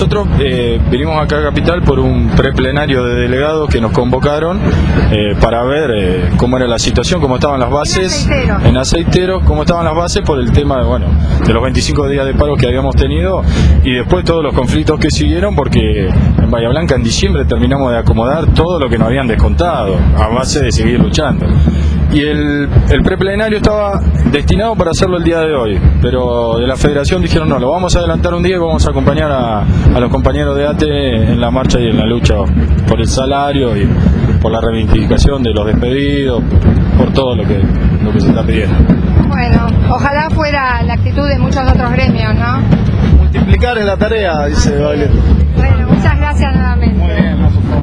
nosotros vinimos acá a Capital por un preplenario de delegados que nos convocaron para ver cómo era la situación, cómo estaban las bases en Aceiteros, cómo estaban las bases por el tema de los 25 días de paro que habíamos tenido y después todos los conflictos que siguieron, porque en Bahía Blanca en diciembre terminamos de acomodar todo lo que nos habían descontado a base de seguir luchando. Y el preplenario estaba destinado para hacerlo el día de hoy, pero de la federación dijeron no, lo vamos a adelantar un día y vamos a acompañar a los compañeros de ATE en la marcha y en la lucha por el salario y por la reivindicación de los despedidos, por todo lo que se está pidiendo. Bueno, ojalá fuera la actitud de muchos otros gremios, ¿no? Multiplicar es la tarea, dice Baile. Bueno, muchas gracias nuevamente. Muy bien.